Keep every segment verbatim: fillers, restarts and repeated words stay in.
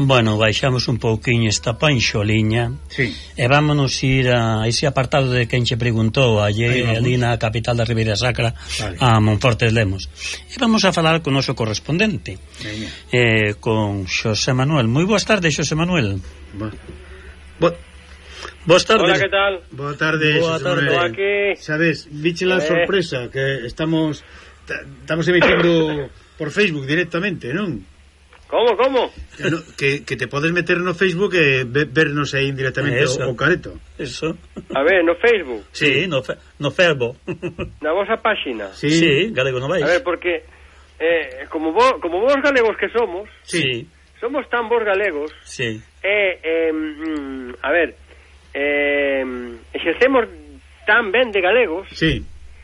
Bueno, baixamos un pouquiño esta panxoliña, sí. E vámonos ir a ese apartado de quen che preguntou allí, ali na capital da Ribeira Sacra, vale. A Monforte de Lemos. E vamos a falar con o noso correspondente, eh, con Xosé Manuel. Moi boas tardes, Xosé Manuel. Bo... Bo... Boas tardes. Hola, que tal? Boa tarde, Boa tarde. Aquí... Sabes, viche la eh... sorpresa que estamos estamos emitindo por Facebook directamente, non? Como, como? Que, no, que, que te podes meter no Facebook e vernos aí indirectamente o, o careto. Eso. A ver, no Facebook. Sí, no, fe, no Ferbo. Na vosa páxina. Sí, sí, galego non vais. A ver, porque eh, como vos, como vos galegos que somos, sí. Somos tan vos galegos. Sí. Eh, eh, mm, a ver, eh, exercemos tan ben de galegos. Sí.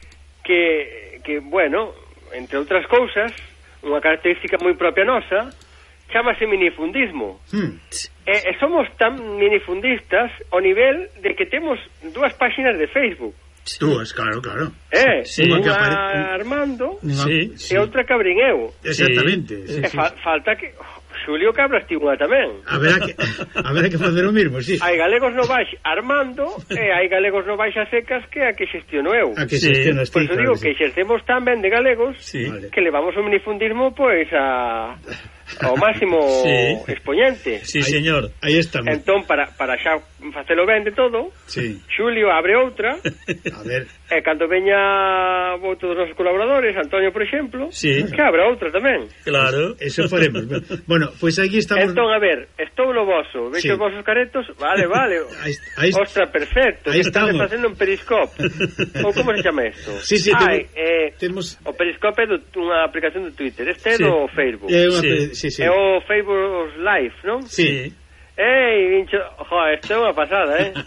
Que, que bueno, entre outras cousas, unha característica moi propia nosa, chámase minifundismo. Hmm. E, e somos tan minifundistas ao nivel de que temos dúas páxinas de Facebook. Dúas, claro, claro. Eh, sí. Unha apare... Armando sí, e outra Cabrín eu. Exactamente. Sí. Sí, E sí. fa falta que Xulio Cabras ti unha tamén. Haberá que haberá que facer o mismo, sí. Hai galegos no baix Armando e hai galegos no baix a secas que a que xestiono eu. A que sí. xestionas Por ti, eso claro, digo sí. que exercemos tan ben de galegos Sí. Vale. que levamos o minifundismo pois a ao máximo sí. expoñente. Sí, Ahí, señor. Aí estamos. Entón, para, para xa facelo ben de todo, Sí. Xulio abre outra, A ver. e cando veña outro dos nosos colaboradores, Antonio, por exemplo, Sí. que abra outra tamén. Claro. Eso faremos. Bueno, pois pues aquí estamos. Entón, a ver, estou no voso, veixo Sí. os vosos caretos, vale, vale. Aí, aí, Ostra, perfecto. Aí que están estamos. facendo un periscope. Ou como se chama isto? Sí, sí, Ai, temos- eh, temos- o periscope é do, unha aplicación de Twitter. Este é Sí. do Facebook. É unha Sí. sí, sí. É o Facebook Live, non? Sí. Ei, vincho, joder, isto é unha pasada, eh?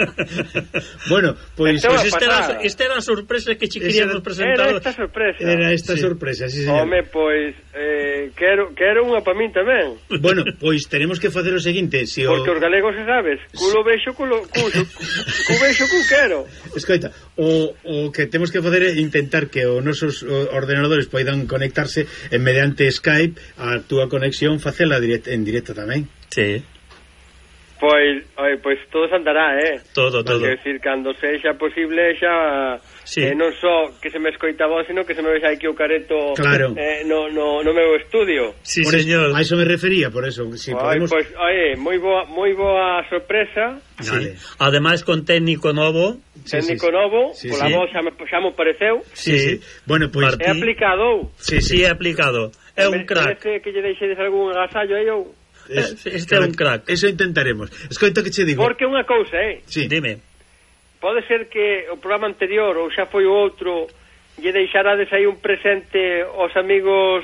Bueno, pois Este pues, é Esta era, pasada. esta era a sorpresa que che Esa queríamos era- presentar. Era esta sorpresa. era esta Sí. sorpresa, sí, señor. Home, pois, eh, quero, quero unha pa min tamén. Bueno, pois tenemos que facer o seguinte, si o Porque os galegos, se sabes, culo vexo, culo, culo, cu vexo, cu quero. Escoita, o, o que temos que facer é intentar que os nosos o, ordenadores poidan conectarse en mediante Skype a túa conexión facela direct, en directo tamén. Sí, Pois, oi, pois todo se andará, eh? todo, todo. Quer decir, cando sexa posible xa Sí. eh, non só que se me escoita a voz, sino que se me vexa aquí o careto Claro. eh, no, no, no meu estudio. Sí, Por señor. Eso, a eso me refería, por eso, si Ai, podemos. pois, oye, moi boa, moi boa sorpresa. Sí. Vale. Ademais con técnico novo. Sí, Técnico sí, sí. novo, Sí, pola sí. voz xa me, xa me pareceu. Sí, sí. Bueno, pois Martín. É aplicado. sí, Sí, sí. é aplicado. É un crack. Parece que lle deixedes algún agasallo aí ou... Es- Este é un crack. Eso intentaremos. Escoita que che digo. Porque unha cousa, eh? Sí. Dime. Pode ser que o programa anterior ou xa foi o outro lle deixarades aí un presente aos amigos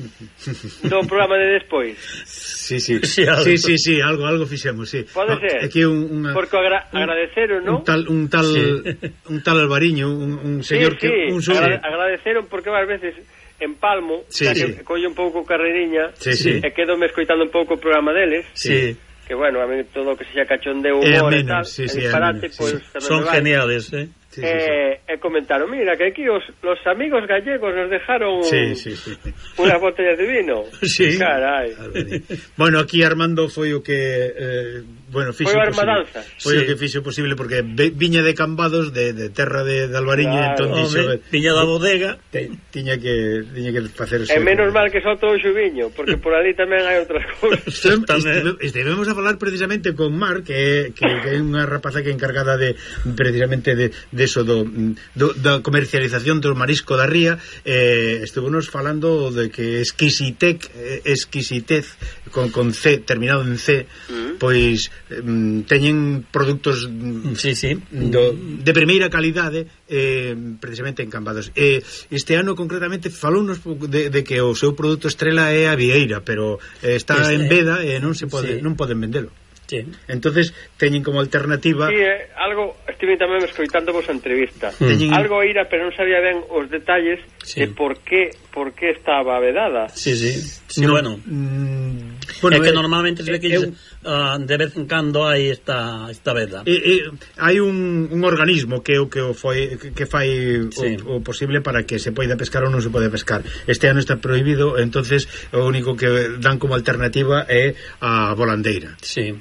do programa de despois. Sí, sí. Sí, algo. Sí, sí, sí, algo algo fixemos, sí. Pode Ah, ser. Aquí un unha Porque agra agradeceron, non? un tal un tal Sí. un tal Albariño, un, un señor sí, sí, que un su... agra agradeceron porque varias veces en Palmo, Sí, xa sí. que collo un pouco carreiriña, Sí, sí. e quedo me escoitando un pouco o programa deles, Sí. que bueno, a mí todo o que sexa cachondeo, É humor e ameno, tal, sí, e sí, é disparate, ameno, sí, pois sí. tamén Son me vale. geniales, eh. Sí, sí, sí. Eh, e comentaron, mira, que aquí os, los amigos gallegos nos dejaron Sí, sí, sí. unas botellas de vino. Sí. Carai. Bueno, aquí Armando foi o que eh, bueno, fixo Foi a posible. armadanza. Foi Sí. o que fixo posible porque ve, viña de Cambados de, de terra de, de Albariño, Claro. entón dixo, Home, viña da bodega. te, tiña que tiña que facer o E seu. menos mal que só todo o xuviño, porque por ali tamén hai outras cousas. Estem- Tamén. estive- Estivemos a falar precisamente con Mar, que, que, que é unha rapaza que é encargada de precisamente de, de eso do, do, da comercialización do marisco da ría. eh, Estuvemos falando de que exquisitec eh, exquisitez con, con C, terminado en C, Mm. pois eh, teñen produtos mm, Sí, sí. do, de primeira calidade, eh, precisamente en Cambados. Eh, este ano concretamente falounos de, de que o seu produto estrela é a vieira, pero eh, está Este, en veda e non se pode, sí. non poden vendelo. Sí. Entonces teñen como alternativa. Sí, eh, algo, estive tamén escoitando vos a entrevista. Teñen- Algo ira, pero non sabía ben os detalles Sí. de por qué, por qué estaba vedada. Sí, sí. Sí, no, bueno. mm, Bueno, é que eh, normalmente se ve que eh, uh, de vez en cando hai esta, esta veda. Eh, eh, hai un, un organismo que o que o foi que fai sí. o, o posible para que se poida pescar ou non se pode pescar. Este ano está prohibido, entonces o único que dan como alternativa é a volandeira. Sí.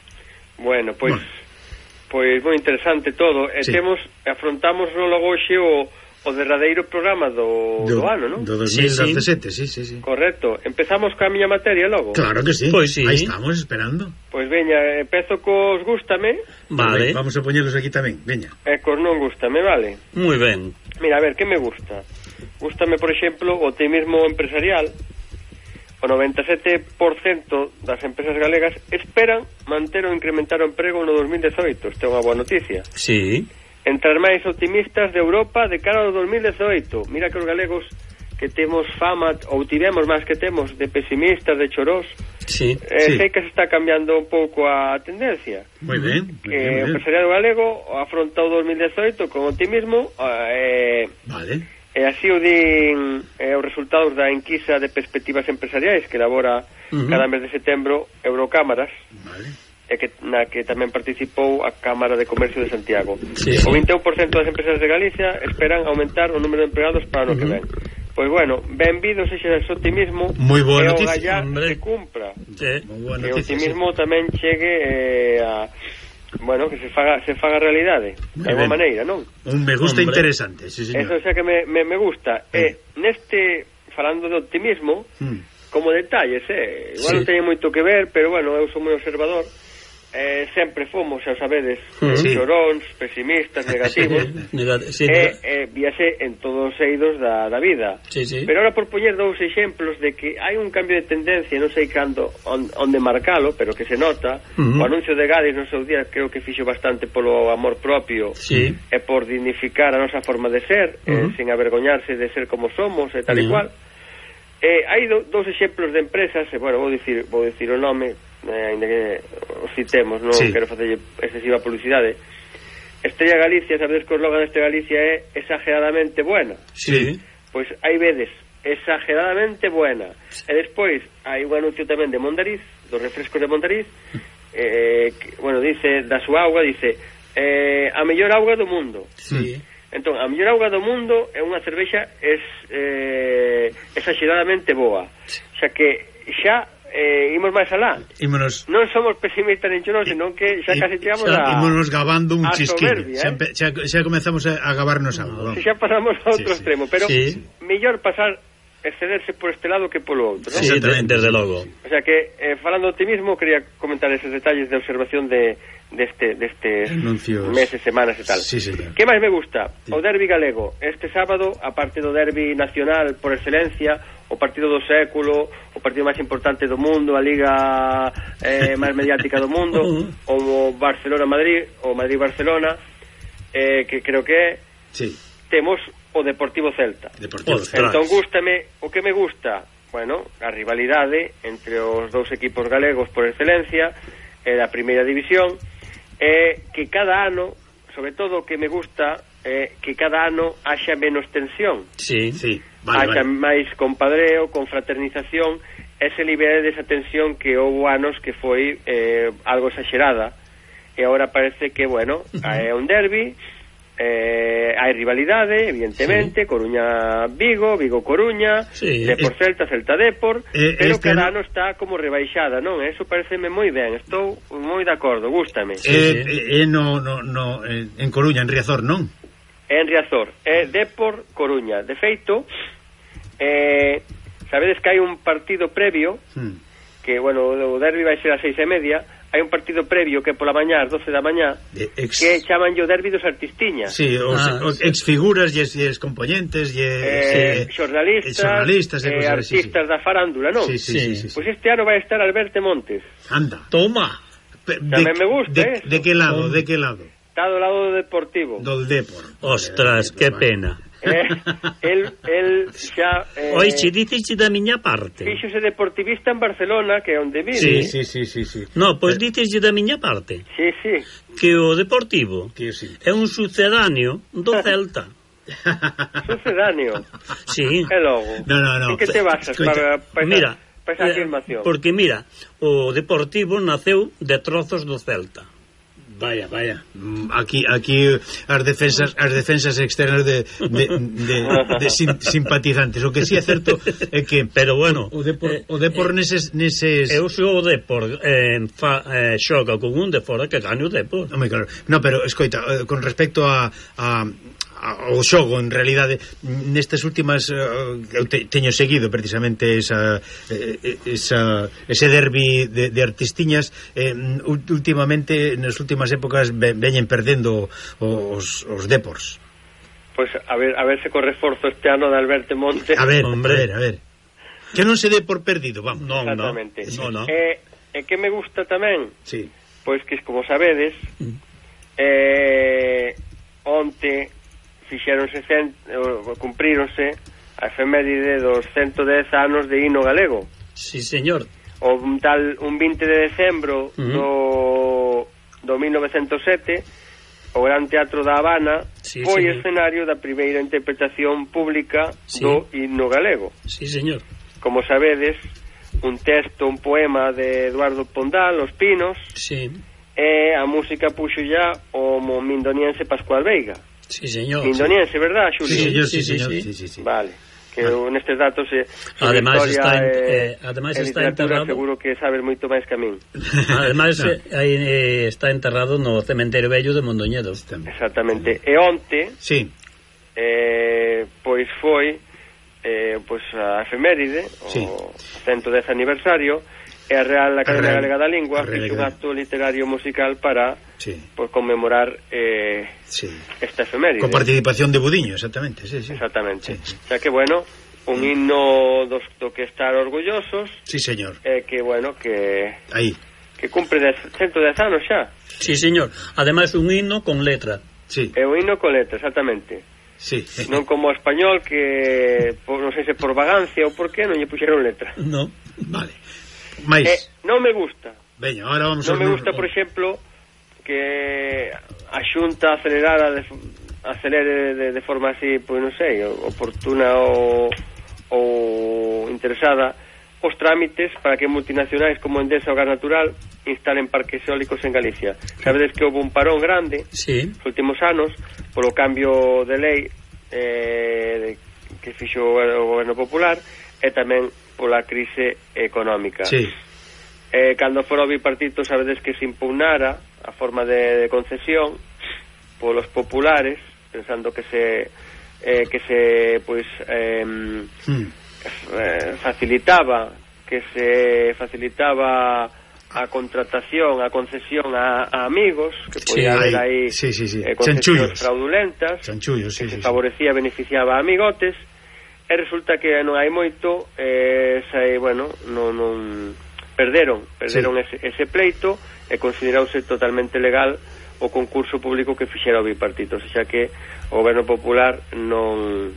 Bueno, pois bueno. pois moi interesante todo. E sí. temos afrontamos no logo hoxe o o derradeiro programa do, do, do ano, non? Do dos mil dezasete, sí, sí, sí, sí. Correcto. Empezamos ca miña materia logo. Claro que sí. Pois sí. Aí estamos esperando. Pois veña, empezo cos gústame. Vale. Vamos a poñelos aquí tamén, veña. E cos non gústame, vale? Moi ben. Mira, a ver, que me gusta? Gústame, por exemplo, o optimismo empresarial. O noventa e sete por cento das empresas galegas esperan manter ou incrementar o emprego no dos mil dezoito. Isto é unha boa noticia. Sí. Entre as máis optimistas de Europa de cara ao dos mil dezoito. Mira que os galegos que temos fama, ou tivemos máis que temos, de pesimistas, de chorós. Sí, eh, sí. Sei que se está cambiando un pouco a tendencia. Moi ben. Que o empresariado galego afronta o dos mil dezoito con optimismo. Eh, vale. E así o din eh, os resultados da enquisa de perspectivas empresariais que elabora uh-huh. cada mes de setembro Eurocámaras. Vale. E que, na que tamén participou a Cámara de Comercio de Santiago. Sí, o vinte e un por cento das empresas de Galicia esperan aumentar o número de empregados para o ano uh-huh. que ven. Pois bueno, benvido sexa ese optimismo. Moi boa e noticia, o gallá se cumpra. Sí. E o optimismo sí. tamén chegue eh, a bueno, que se faga se faga realidade de alguma maneira, non? Un me gusta hombre. Interesante, sí, señor. Eso xa que me, me, me gusta. Eh. E neste falando de optimismo, mm. como detalles, eh, igual sí. non teñen moito que ver, pero bueno, eu sou moi observador. Eh, sempre fomos, xa sabedes, sí. choróns, pesimistas, negativos. sí, e eh, víase en todos os eidos da, da vida. Sí, sí. Pero ahora por poñer dous exemplos de que hai un cambio de tendencia, non sei cando on, onde marcalo, pero que se nota. Uh-huh. O anuncio de Gadis no seu día creo que fixo bastante polo amor propio sí. e por dignificar a nosa forma de ser, uh-huh. eh, sen avergoñarse de ser como somos e tal uh-huh. e cual. Eh, hai do, dous exemplos de empresas, e bueno, vou dicir, vou dicir o nome, eh, ainda que os citemos, non sí. quero facer excesiva publicidade. Estrella Galicia, sabedes que o eslogan deste Galicia é exageradamente buena. Sí. Pois aí vedes, exageradamente buena. E despois hai un anuncio tamén de Mondariz, dos refrescos de Mondariz, eh, que, bueno, dice, da súa auga, dice, eh, a mellor auga do mundo. Sí. Entón, a mellor auga do mundo é unha cervexa es, eh, exageradamente boa. Xa que xa eh, imos máis alá. Ímonos... Non somos pesimistas nin choros, senón que xa casi chegamos a... Ímonos gabando un chisquín. Soberbia, xa, eh? xa, xa comezamos a, a gabarnos algo. Si xa pasamos a outro sí, extremo, pero sí. mellor pasar excederse por este lado que polo outro, ¿no? Sí, desde logo. O sea que, eh, falando de optimismo, quería comentar esos detalles de observación de deste destes anuncios, meses, semanas e tal. Sí, señor. Que máis me gusta? Sí. O derbi galego. Este sábado, a parte do derbi nacional por excelencia, o partido do século, o partido máis importante do mundo, a liga eh, máis mediática do mundo, o Barcelona-Madrid, o Madrid-Barcelona, eh, que creo que é, sí. temos o Deportivo Celta. Deportivo Celta. Entón, gústame, o que me gusta, bueno, a rivalidade entre os dous equipos galegos por excelencia, e da primeira división, é que cada ano, sobre todo o que me gusta, é que cada ano haxa menos tensión. Sí, sí. Vale, haxa vale. máis compadreo, confraternización, e se libere desa tensión que houve anos que foi eh, algo exagerada, e agora parece que, bueno, uh-huh. é un derbi. Eh, hai rivalidade, evidentemente, sí. Coruña-Vigo, Vigo-Coruña, sí. Depor-Celta, Celta-Depor, eh, pero este cada ano está como rebaixada, non? Eso pareceme moi ben, estou moi de acordo, gústame. Sí, eh, sí. eh, no, no, no, en Coruña, en Riazor, non? En Riazor, é Depor-Coruña. De feito, eh, sabedes que hai un partido previo, hmm. que, bueno, o derbi vai ser a seis e media. Hai un partido previo que pola mañá, ás doce da mañá, ex... que chaman yo derbi dos artistiñas. Sí, os, ah, os exfiguras e os componentes e eh, xornalistas, xornalistas e eh, artistas sí, sí. da farándula, non? Sí, sí, sí, sí, sí. Pois pues este ano vai estar Alberto Montes. Anda. Toma. Tamén me gusta, de, eh. De que lado, de que lado? Está do lado do Deportivo. Do Depor. Ostras, que pena. Eh, el, el xa eh, Oixe, dices da miña parte. Fíxose deportivista en Barcelona, que é onde vive. Sí, sí, sí, sí, sí. No, pois pues dices da miña parte. Sí, sí. Que o Deportivo que sí. é un sucedáneo do Celta. Sucedáneo? Sí. E logo? No, no, no. En que te basas para, para Mira, para esa afirmación. Porque mira, o Deportivo naceu de trozos do Celta. Vaya, vaya. Aquí aquí as defensas as defensas externas de de, de, de sim, simpatizantes. O que si sí é certo é que pero bueno, o Depor eh, o Depor eh, neses neses eu sou o Depor eh, fa, eh, xoga con un de fora que gane o Depor. No, claro. No, pero escoita, con respecto a a o xogo, en realidade nestas últimas uh, eu te, teño seguido precisamente esa, esa ese derbi de, de Artistiñas eh, últimamente, nas últimas épocas ve, veñen perdendo os, os Depors. Pois pues a ver, a ver se co reforzo este ano de Alberto Monte. A ver, hombre, a ver, a ver. Que non se dé por perdido, vamos. Non, exactamente. No, no. E eh, eh, que me gusta tamén, sí. Pois que como sabedes, mm. eh onte fixéronse cent, cumpríronse a efeméride dos ciento dez anos de hino galego. Sí, señor. O un tal un vinte de decembro uh-huh. do do mil novecentos e sete o Gran Teatro da Habana sí, foi señor. Escenario da primeira interpretación pública sí. do hino galego. Sí, señor. Como sabedes, un texto, un poema de Eduardo Pondal, Os Pinos. Sí. E a música puxo ya o mindoniense Pascual Veiga. Sí, señor. Mindoniense, sí. ¿Verdad, Xulio? Sí, señor, sí, sí, señor. Sí, sí, sí. Vale. Que ah. nestes datos eh, además está, en, eh, además está enterrado. Seguro que sabes moito máis que a min. Además no. aí, eh, está enterrado no Cementerio Vello de Mondoñedo. Exactamente. E onte, sí. eh, pois foi eh, pois a efeméride, sí. O ciento dez aniversario, e a Real Academia Real, Galega da Lingua fixe un acto literario musical para sí. Pues, conmemorar eh, sí. esta efeméride. Con participación de Budiño, exactamente. Sí, sí. Exactamente. Sí, sí. O sea que, bueno, un himno do, do que estar orgullosos. Sí, señor. Eh, que, bueno, que... Aí. Que cumpre ciento dez anos xa. Sí, señor. Ademais, un himno con letra. Sí. É un himno con letra, exactamente. Sí. Non como o español que, por, non sei se por vagancia ou por que, non lle puxeron letra. No. Vale. Mais eh, non me gusta. Veña, ahora vamos non a... me gusta, por exemplo, que a Xunta acelerara de, acelere de, de forma así, pois non sei, oportuna ou, ou interesada os trámites para que multinacionais como Endesa ou Gas Natural instalen parques eólicos en Galicia. Sabedes que houve un parón grande sí. nos últimos anos polo cambio de lei eh, que fixo o Goberno Popular e tamén pola crise económica. Sí. Eh, cando fora o bipartito, sabedes que se impugnara a forma de, de concesión polos populares, pensando que se eh, que se pois eh, hmm. eh, facilitaba que se facilitaba a contratación, a concesión a, a amigos, que podía sí, haber aí sí, sí, sí. Eh, concesiones fraudulentas, Chanchullos, sí, que sí, se favorecía, sí. Beneficiaba a amigotes. E resulta que non hai moito eh, sai, bueno, non, non perderon perderon sí. ese, ese pleito e considerouse totalmente legal o concurso público que fixera o bipartito, o sea que o Goberno Popular non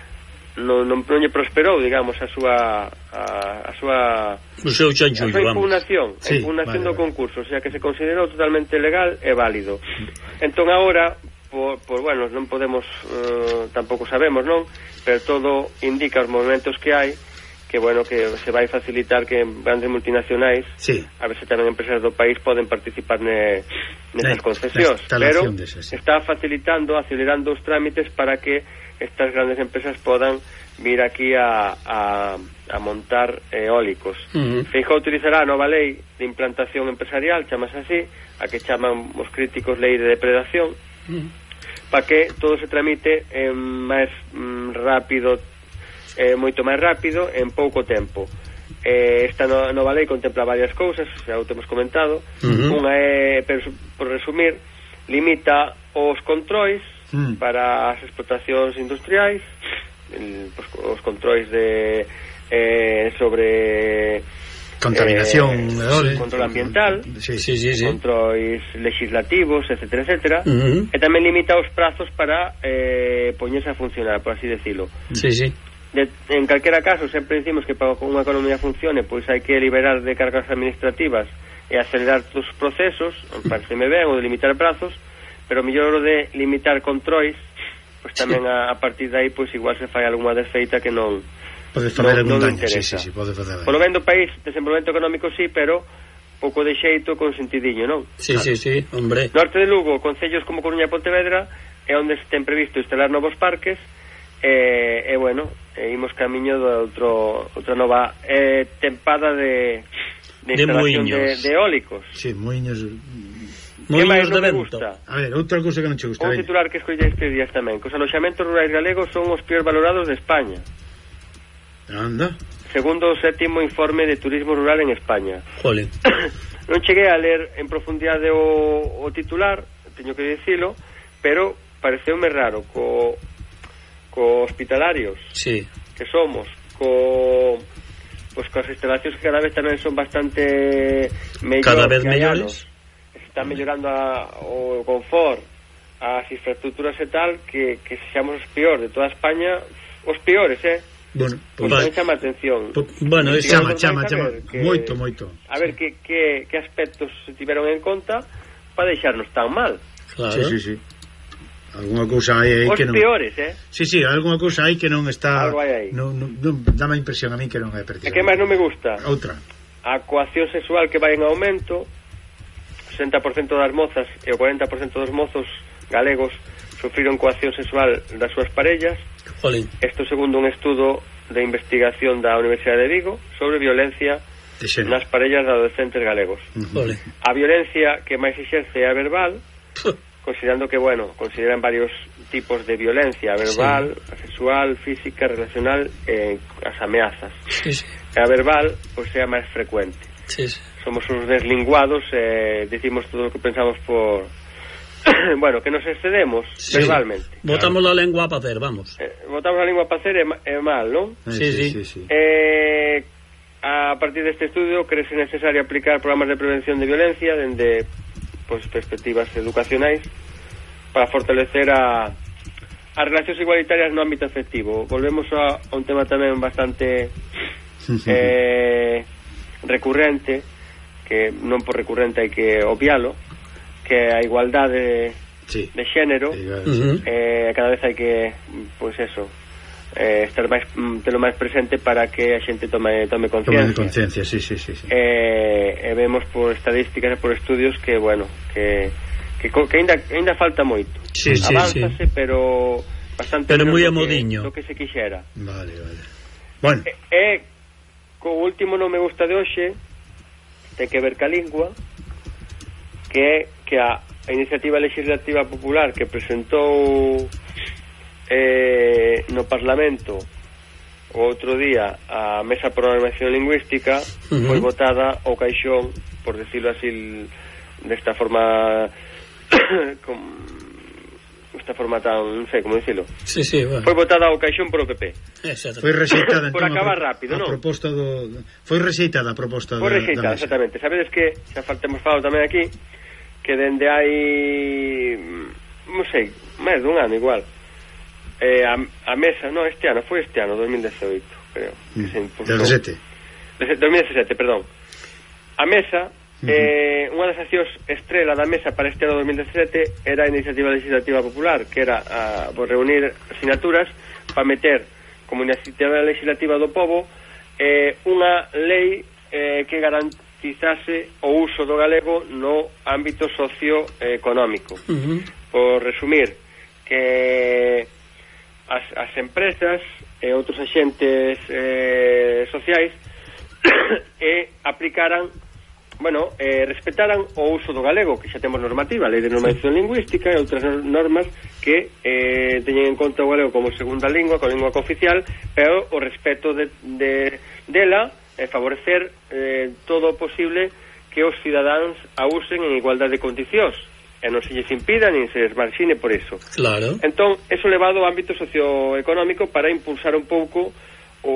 non, non, non lle prosperou, digamos, a súa a, a súa o seu chanchullo, a súa impugnación, sí, a impugnación vale, do vale. concurso, o sea que se considerou totalmente legal e válido. Entón agora Por, por bueno, non podemos uh, tampouco sabemos, non? Pero todo indica os movimentos que hai que bueno, que se vai facilitar que grandes multinacionais, sí. A ver se tamén empresas do país poden participar ne, nesas concesións, pero esa, sí. Está facilitando, acelerando os trámites para que estas grandes empresas podan vir aquí a, a, a montar eólicos. Uh-huh. Feijóo utilizará a nova lei de implantación empresarial, chamase así, a que chaman os críticos lei de depredación, uh-huh. Para que todo se tramite eh, máis mm, rápido, eh, moito máis rápido, en pouco tempo. Eh, esta no, nova lei contempla varias cousas, xa o temos comentado. Uh-huh. Unha é, per, por resumir, limita os controis uh-huh. para as explotacións industriais, el, pues, os controis de eh, sobre contaminación, eh, control ambiental, sí, sí, sí, sí. controis legislativos, etcétera, etcétera, uh-huh. E tamén limita os prazos para eh, poñerse a funcionar, por así decirlo. Sí, sí. De, en calquera caso, sempre decimos que para que unha economía funcione, pois hai que liberar de cargas administrativas e acelerar os procesos, pareceme ben, o de limitar prazos, pero mellor o de limitar controis, pois tamén sí. a, a partir de aí, pois igual se fai algunha desfeita que non pode fazer non, algún non daño, sí, sí, sí, pode fazer daño. Polo ben do país, desenvolvemento económico sí, pero pouco de xeito con sentidinho, non? Sí, claro. sí, sí, hombre. Norte de Lugo, concellos como Coruña e Pontevedra é onde se ten previsto instalar novos parques e, e bueno, e imos camiño de outro, outra nova eh, tempada de, de instalación de, de, de eólicos. Sí, moinhos... Moinhos de vento. A ver, outra cousa que non che gusta. Un titular que escollei estes días tamén, que os aloxamentos rurais galegos son os peor valorados de España. Anda. Segundo o sétimo informe de turismo rural en España. Jole. Non cheguei a ler en profundidade o, o titular, teño que dicilo, pero pareceume raro co, co hospitalarios sí. que somos, co pues coas instalacións que cada vez tamén son bastante mellores, cada vez mellores. Está mellorando a, o confort, as infraestructuras e tal, que, que seamos os peores de toda España, os peores, eh? Bueno, pues tamén chama a atención. Po, bueno, es chama, chama, chama, que, moito, moito. A ver que, que, que aspectos se tiveron en conta para deixarnos tan mal. Claro. Sí, sí, sí. Alguna cousa hai aí os que non... Os peores, eh? Sí, sí, alguna cousa aí que non está... Algo hai aí. Non, non, non, dá má impresión a mí que non é E precisamente. que máis non me gusta? Outra. A coacción sexual que vai en aumento, sesenta por cento das mozas e o cuarenta por cento dos mozos galegos sufriron coacción sexual das súas parellas. Jolín. Isto segundo un estudo de investigación da Universidade de Vigo sobre violencia nas parellas de adolescentes galegos. Uh-huh. A violencia que máis exerce é a verbal, considerando que, bueno, consideran varios tipos de violencia, a verbal, sí. a sexual, física, relacional e as ameazas. Sí, sí. E a verbal, pois, é a máis frecuente. Sí, sí. Somos uns deslinguados e eh, decimos todo o que pensamos por... bueno, que nos excedemos sí. verbalmente. Botamos claro. la lengua a facer, vamos. Eh, botamos a lengua a facer é, é mal, non? Sí, sí, sí, sí. Eh, a partir deste estudio creese necesario aplicar programas de prevención de violencia dende pues, perspectivas educacionais para fortalecer a as relacións igualitarias no ámbito afectivo. Volvemos a, a un tema tamén bastante eh, recurrente, que non por recurrente hai que obvialo, que a igualdade sí. de xénero sí, claro, uh-huh. eh, cada vez hai que pois pues eso eh, estar máis telo máis presente para que a xente tome, tome conciencia tome conciencia, sí, sí, sí, sí. Eh, e vemos por estadísticas e por estudios que, bueno, que que, que ainda, ainda falta moito sí, avánzase, sí, sí. pero bastante pero moi a modiño do que se quixera. Vale, vale. Bueno, e, e co último non me gusta de hoxe ten que ver ca lingua, que é que a, a iniciativa legislativa popular que presentou eh, no Parlamento o outro día a Mesa por a Normalización Lingüística uh-huh. foi votada ao caixón, por decirlo así desta forma con esta forma tan, non sei como dicilo sí, sí, bueno. foi votada ao caixón por o P P. Foi rexeitada por acabar rápido, non? A proposta do... Foi rexeitada a proposta foi da, rexeitada, da exactamente. Sabedes que xa faltemos falado tamén aquí que dende hai non sei, máis dun ano igual eh, a, a mesa, no, este ano foi este ano, dos mil dezoito creo que se impulsou. dezasete dos mil dezasete, perdón. A mesa uh-huh. eh, unha das accións estrela da mesa para este ano dos mil dezasete era a iniciativa legislativa popular, que era a, a reunir asinaturas para meter como iniciativa legislativa do povo eh, unha lei eh, que garantía quizase o uso do galego no ámbito socioeconómico. Uh-huh. Por resumir, que as, as empresas e outros axentes eh, sociais e aplicaran, bueno, eh, respetaran o uso do galego, que xa temos normativa, a Lei de Normalización sí. Lingüística e outras normas que eh, teñen en conta o galego como segunda lingua, como lingua cooficial, pero o respeto de, de, dela e favorecer eh, todo o posible que os cidadáns a usen en igualdade de condicións e non se lles impida nin se les marxine por eso. Claro. Entón, eso levado ao ámbito socioeconómico para impulsar un pouco o,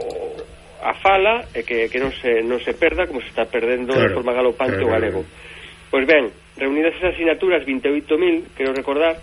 a fala e que, que non, se, non se perda como se está perdendo claro, de forma galopante claro, o galego. Pois ben, reunidas esas asignaturas vinte e oito mil, quero recordar,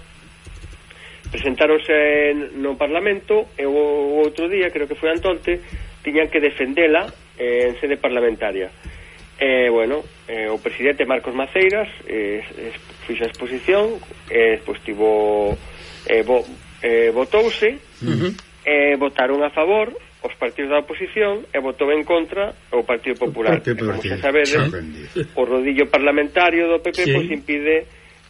presentáronse no Parlamento e o outro día, creo que foi antonte, tiñan que defendela eh, en sede parlamentaria. Eh, bueno, eh, o presidente Marcos Maceiras eh, fixo a exposición, eh, despois tivo eh, vo, eh, votouse, uh-huh. eh, votaron a favor os partidos da oposición e votou en contra o Partido Popular. Partido Popular. Como xa sabedes, o rodillo parlamentario do P P sí. pois impide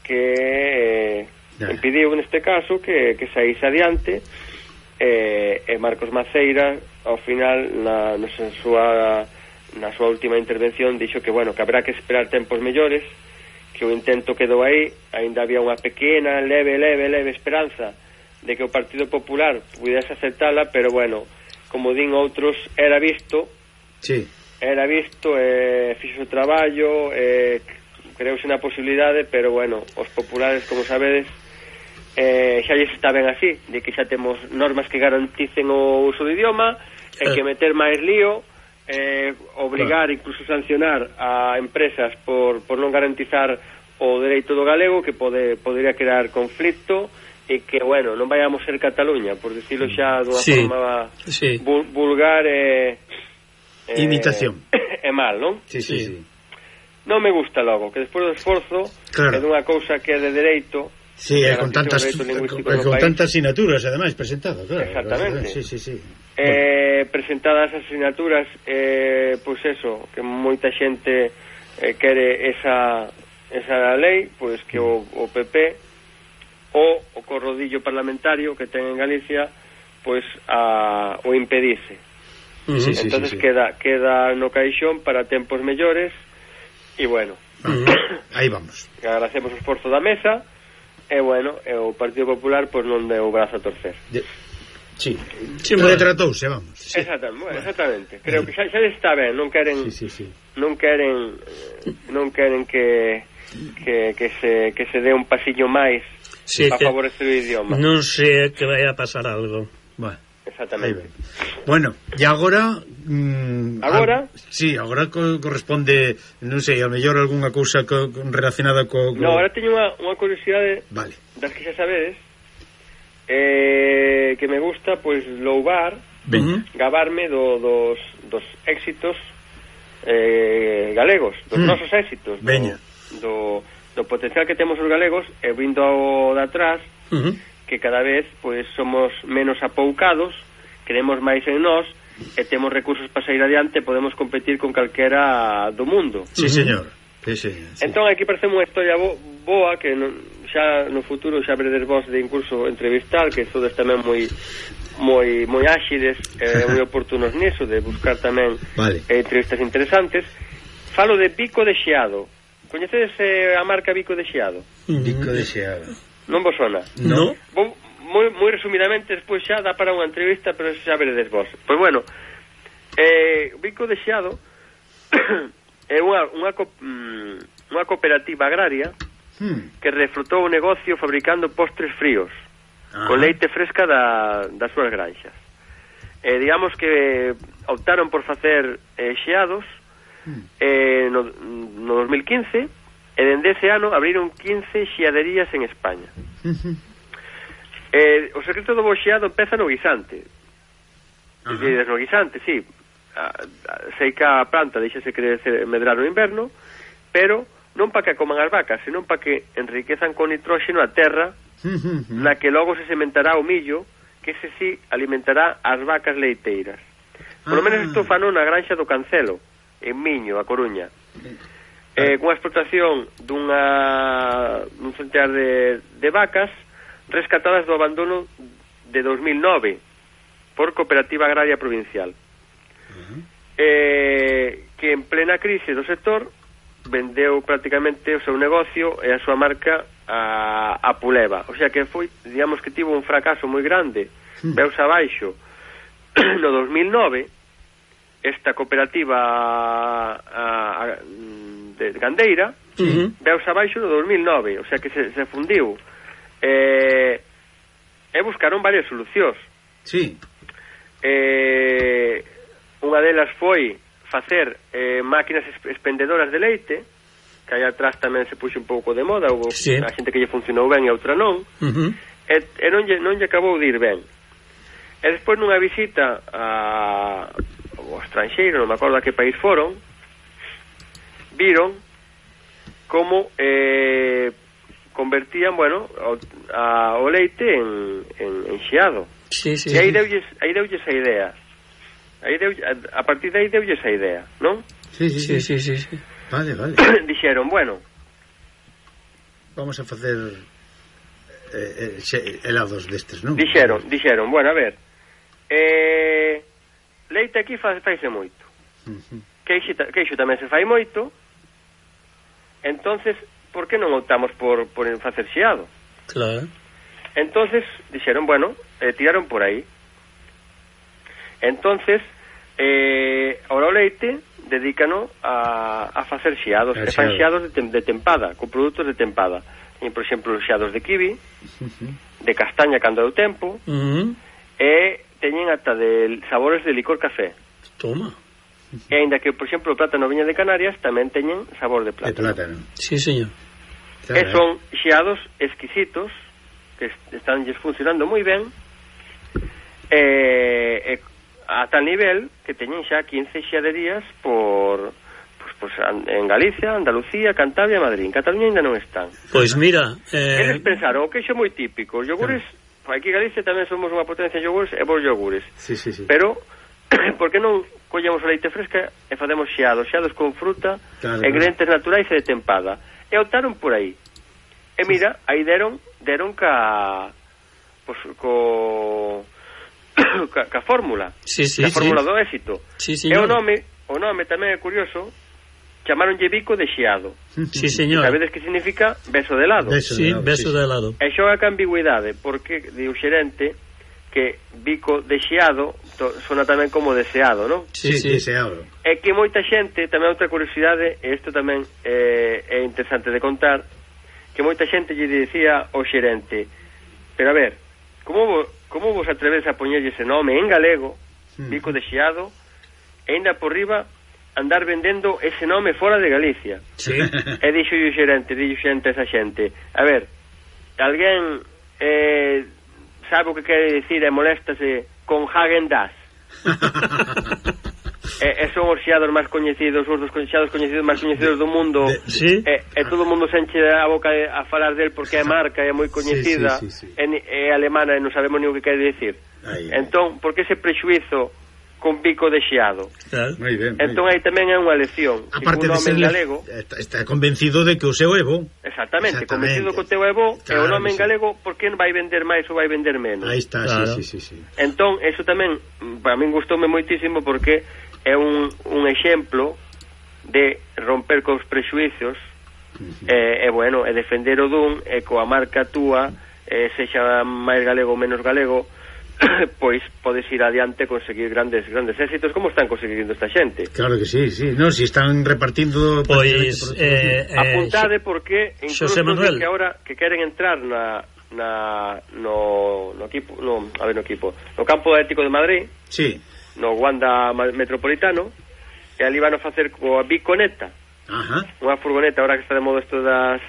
que eh, impediu neste caso que, que saíse adiante eh, e Marcos Maceira ao final na, na súa na súa última intervención dixo que bueno, que habrá que esperar tempos mellores, que o intento quedou aí, aínda había unha pequena, leve, leve, leve esperanza de que o Partido Popular pudese aceptala, pero bueno, como din outros, era visto sí. era visto e eh, fixo o traballo e eh, creouse na posibilidade, pero bueno, os populares, como sabedes, eh, xa lles está ben así, de que xa temos normas que garanticen o uso do idioma e que meter máis lío, eh, obrigar, claro. incluso sancionar a empresas por, por non garantizar o dereito do galego, que pode podría crear conflicto e que, bueno, non vayamos ser Cataluña, por decirlo xa dunha sí, forma sí. Vul, vulgar e eh, imitación e mal, non? Sí, sí, sí. Non me gusta logo, que despois do esforzo claro. é dunha cousa que é de dereito. Sí, é con tantas con, con tantas asignaturas ademais presentadas, claro. Exactamente. Sí, sí, sí. Eh, bueno. Presentadas as asignaturas, eh, pois pues eso, que moita xente eh, quere esa esa lei, pois pues que o, o P P o o corrodillo parlamentario que ten en Galicia, pois pues a o impedise. Uh-huh. Sí, entonces sí, sí, sí. queda queda no caixón para tempos mellores e bueno. Uh-huh. Aí vamos. Agradecemos o esforzo da mesa. E bueno, e o Partido Popular pois non deu o brazo a torcer. De... Sí, sí, retratouse, vamos. Sí. Exactamente, bueno, exactamente. Creo que xa, xa está ben, non queren sí, sí, sí. non queren non queren que que que se que se dé un pasillo máis sí, para favorecer o idioma. Non sei que vai a pasar algo. Bueno. Exactamente. Bueno, e agora mm, agora? Al, sí, agora co, corresponde, non sei, a mellor algunha cousa co, relacionada co, co... No, agora teño unha, unha curiosidade vale. das que xa sabedes eh, que me gusta, pois, louvar ben. gabarme do, dos, dos éxitos eh, galegos, dos mm. nosos éxitos do, do, do potencial que temos os galegos e vindo ao de atrás uh-huh. que cada vez pois somos menos apoucados, queremos máis en nós e temos recursos para sair adiante, podemos competir con calquera do mundo. Sí, señor. Sí, sí, sí. Entón aquí parece unha historia bo, boa que non, xa no futuro xa veredes vos de incluso entrevistar, que sodes tamén moi moi moi áxides e eh, moi oportunos niso, de buscar tamén vale. eh, entrevistas interesantes. Falo de Bico de Xeado. Coñecedes eh, a marca Bico de Xeado? Bico de Xeado. Non vos sona? No. Vou, moi, moi resumidamente, despois xa dá para unha entrevista, pero xa veredes vos. Pois bueno, eh, Bico de Xeado é unha, unha, unha cooperativa agraria hmm. que reflotou o negocio fabricando postres fríos ah. con leite fresca da, das súas granxas. Eh, digamos que optaron por facer eh, xeados hmm. eh, no, no dos mil quince. E dende ese ano abriron quince xeaderías en España. Uh-huh. eh, o secreto do bo xeado empeza no guisante. Uh-huh. E no guisante, sí. A, a, sei que a planta deixase crecer, medrar no inverno, pero non para que coman as vacas, senón para que enriquezan con nitróxeno a terra, uh-huh. na que logo se sementará o millo, que ese sí alimentará as vacas leiteiras. Por lo menos isto fano na granxa do Cancelo, en Miño, a Coruña. Eh, cunha explotación dunha dun centenar de, de vacas rescatadas do abandono de dos mil nove por Cooperativa Agraria Provincial. Uh-huh. eh, que en plena crise do sector vendeu prácticamente o seu negocio e a súa marca a, a Puleva, o sea que foi, digamos que tivo un fracaso moi grande, uh-huh. veus abaixo no dos mil nove esta cooperativa a, a, a, de Gandeira uh-huh. veus abaixo no dos mil nove, o sea que se, se fundiu eh, e buscaron varias solucións. Sí. Eh, unha delas foi facer eh, máquinas expendedoras de leite, que aí atrás tamén se puxo un pouco de moda, houve sí. a xente que lle funcionou ben e outra non, uh-huh. e, e non, lle, non lle acabou de ir ben. E despois nunha visita a o estranxeiro, non me acordo a que país foron, viron como eh, convertían, bueno, o, a, o leite en, en, en xeado. Sí, sí, e aí sí. deulles, aí deulles a idea. Aí deu, a, a partir de aí deulle esa idea, non? Sí, sí, sí, sí, sí, sí. Vale, vale. Dixeron, bueno, vamos a facer eh, eh, helados destes, non? Dixeron, dixeron, bueno, a ver, eh, leite aquí fa, faise moito. Uh-huh. Queixo, queixo tamén se fai moito. Entonces, por que non optamos por, por facer xeado? Claro. Entonces, dixeron, bueno, eh, tiraron por aí. Entonces, eh, ahora o leite dedícano a, a facer xeados, e fan xeados de, tem, de tempada, con produtos de tempada. E, por exemplo, xeados de kiwi, uh-huh. de castaña cando é o tempo, uh-huh. e teñen ata de sabores de licor café. Toma. E ainda que, por exemplo, o plátano viña de Canarias tamén teñen sabor de plátano. De plátano. Sí, señor. E son xeados exquisitos que están funcionando moi ben, e, e a tal nivel que teñen xa quince xeaderías por, pues, pues, en Galicia, Andalucía, Cantabria e Madrid. En Cataluña ainda non están. Pois mira, eh... eles pensaron, o queixo moi típico, os yogures, claro. Aquí en Galicia tamén somos unha potencia en yogures e bons yogures. Sí, sí, sí. Pero por que non collemos a leite fresca e facemos xeados, xeados con fruta, claro, ingredientes claro. naturais e de tempada. E optaron por aí. E mira, aí deron, deron ca, pues, co, ca, ca fórmula, sí, sí, ca fórmula sí. do éxito. Sí, e o nome, o nome tamén é curioso, chamaronlle bico de xeado. Sí, señor. Sabedes que significa beso de helado? Beso sí, de helado, beso sí. de helado. E xoga ca ambigüidade, porque di o xerente que bico de xeado sona tamén como deseado, non? Sí, sí, deseado. É que moita xente, tamén outra curiosidade, e isto tamén é, é interesante de contar, que moita xente lle dicía ao xerente, pero a ver, como vos, como vos atreves a poñerlle ese nome en galego, bico de xeado, e ainda por riba andar vendendo ese nome fora de Galicia? Sí. E dixo o xerente, dixo xente esa xente, a ver, alguén eh, sabe o que quere dicir e moléstase con Häagen-Dazs? e, e son os xeados máis coñecidos, os dos xeados coñecidos máis coñecidos do mundo. Sí. E, e todo o mundo se enche a boca a falar del porque é marca, é moi coñecida, sí, sí, sí, sí. é, é alemana e non sabemos ni o que quere dicir. Ahí, entón, por que ese prexuizo con bico de xeado? Claro. Muy bien, muy entón aí tamén é unha lección. Aparte de ser galego, está, está convencido de que o seu é bo. Exactamente, Exactamente. convencido que o teu é bo, claro, e o nome en galego, por que vai vender máis ou vai vender menos? Aí está, claro. sí, sí, sí, sí. Entón, eso tamén para min gustoume moitísimo porque é un, un exemplo de romper cos prexuizos, uh-huh. e, e bueno, e defender o dun e coa marca túa, e sexa máis galego ou menos galego, pois podes ir adiante e conseguir grandes grandes éxitos como están conseguindo esta xente. Claro que sí, sí, no, si están repartindo pois eh, eh, apuntade porque incluso que ahora que queren entrar na na no no equipo, no, a ver, no equipo, no campo atlético de Madrid. Sí. No Wanda Metropolitano, e ali van a facer coa Biconeta. Ajá. Unha furgoneta, ahora que está de modo isto das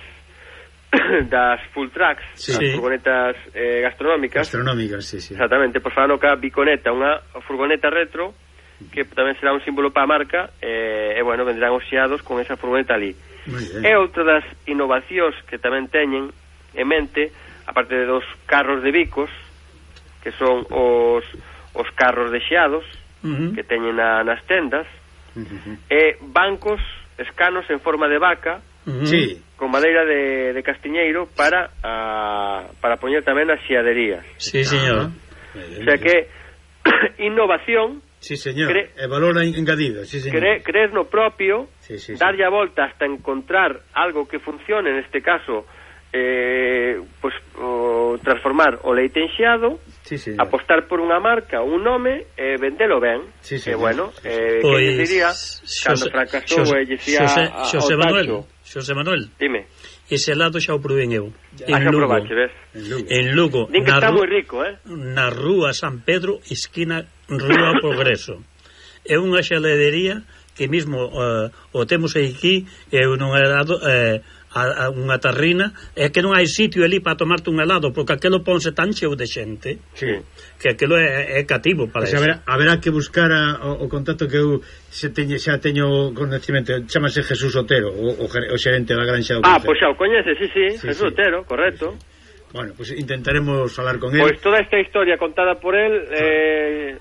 das full tracks, sí. as furgonetas eh, gastronómicas. Gastronómicas, sí, sí. Exactamente, por falando ca Biconeta, unha furgoneta retro que tamén será un símbolo para a marca, e, e bueno, vendrán os xeados con esa furgoneta ali. E outra das innovacións que tamén teñen en mente, aparte de dos carros de bicos, que son os os carros de xeados, uh-huh. que teñen na, nas tendas, uh-huh. e bancos escanos en forma de vaca, uh-huh. sí. con madeira de, de castiñeiro para a, para poñer tamén as xeaderías. Sí, señor. Uh-huh. O sea que innovación, sí, señor, cre- e valor engadido, sí, señor. Cre- creer no propio, sí, sí, darlle sí. a volta hasta encontrar algo que funcione, en este caso eh, pues o, transformar o leite en xeado, sí, apostar por unha marca, un nome, e eh, vendelo ben. Sí, sí, e bueno, sí, sí. eh, Pois, que diría cando fracasou e dicía Xosé Manuel, Xosé Manuel. Dime. Ese helado xa o probén eu. En Lugo. Probache, ves? En Lugo. En Lugo. Din que está moi rico, eh? Na rúa San Pedro, esquina Rúa Progreso. É unha xeladería que mesmo uh, o temos aquí, é un helado eh, a, a unha tarrina, é que non hai sitio ali para tomarte un helado, porque aquelo ponse tan cheo de xente, sí. que aquelo é, é cativo para pues eso. Haberá, haberá que buscar a, o, o contacto que eu se teñe, xa teño conocimiento, chamase Jesús Otero, o, o xerente da Granxa do Ah, pois pues xa o coñece, sí, sí, sí, Jesús sí. Otero, correcto. Sí, sí. Bueno, pues intentaremos falar con él. Pois pues toda esta historia contada por él, eh,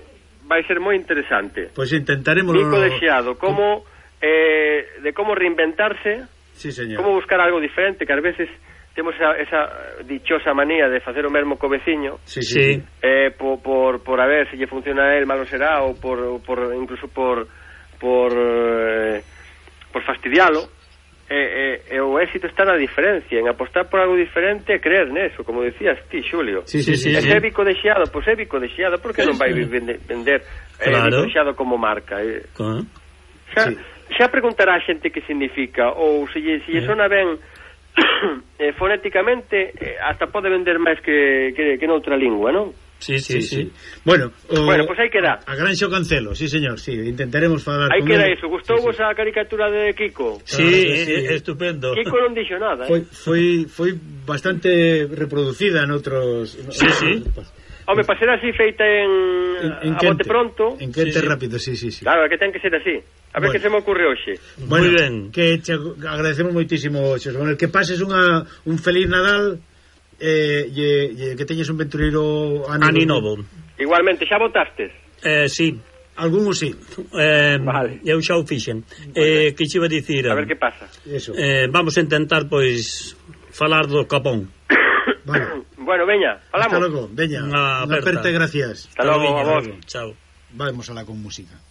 vai ser moi interesante. Pois pues intentaremos... Mico de Xiado, como eh, de como reinventarse, sí, señor. Como buscar algo diferente, que ás veces temos esa, esa dichosa manía de facer o mesmo co veciño, sí, sí, sí. Eh, por, por, por a ver se lle funciona a él, malo será, ou por, por incluso por por eh, por fastidialo. E eh, eh, o éxito está na diferencia, en apostar por algo diferente e creer neso, como decías ti, Xulio. Sí, sí, sí, e sí. se é Bico de Xiado, pois é Bico de Xiado, por que non vai vender, vender claro. eh, Bico de Xiado como marca? Eh? Claro. Xa, sí. xa preguntará a xente que significa, ou se lle, se lle sona ben eh, fonéticamente, eh, hasta pode vender máis que, que, que noutra lingua, non? Sí, sí, sí, sí. Bueno, o, bueno, pues aí queda. A Granxo Cancelo, sí, señor, sí, intentaremos falar aí con queda él. eso. Gustou vos sí, sí. a caricatura de Kiko? Sí, claro, sí. É, estupendo. Kiko non dixo nada, eh? Foi, foi, foi bastante reproducida en outros... Sí, sí. Home, para ser así feita en, en, en a bote pronto... En quente sí, sí. rápido, sí, sí, sí. Claro, é que ten que ser así. A ver bueno. que se me ocurre hoxe. Bueno, moi ben. Que te agradecemos moitísimo, Xosé Manuel, que pases unha, un feliz Nadal eh, e, e que teñes un ventureiro ano novo. Igualmente, xa votastes? Eh, sí. Algúns sí. Eh, vale. Eu xa o fixen. Eh, que che iba a dicir? A ver que pasa. Eso. Eh, vamos a intentar, pois, falar do Capón. Vale. Bueno, veña, falamos. Hasta logo, veña. Unha Unha aperta. aperte, gracias. Hasta logo, a vos. Chao. Vamos alá con música.